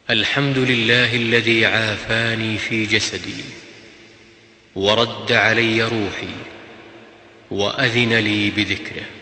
الحمد لله الذي عافاني في جسدي ورد علي روحي وأذن لي بذكره.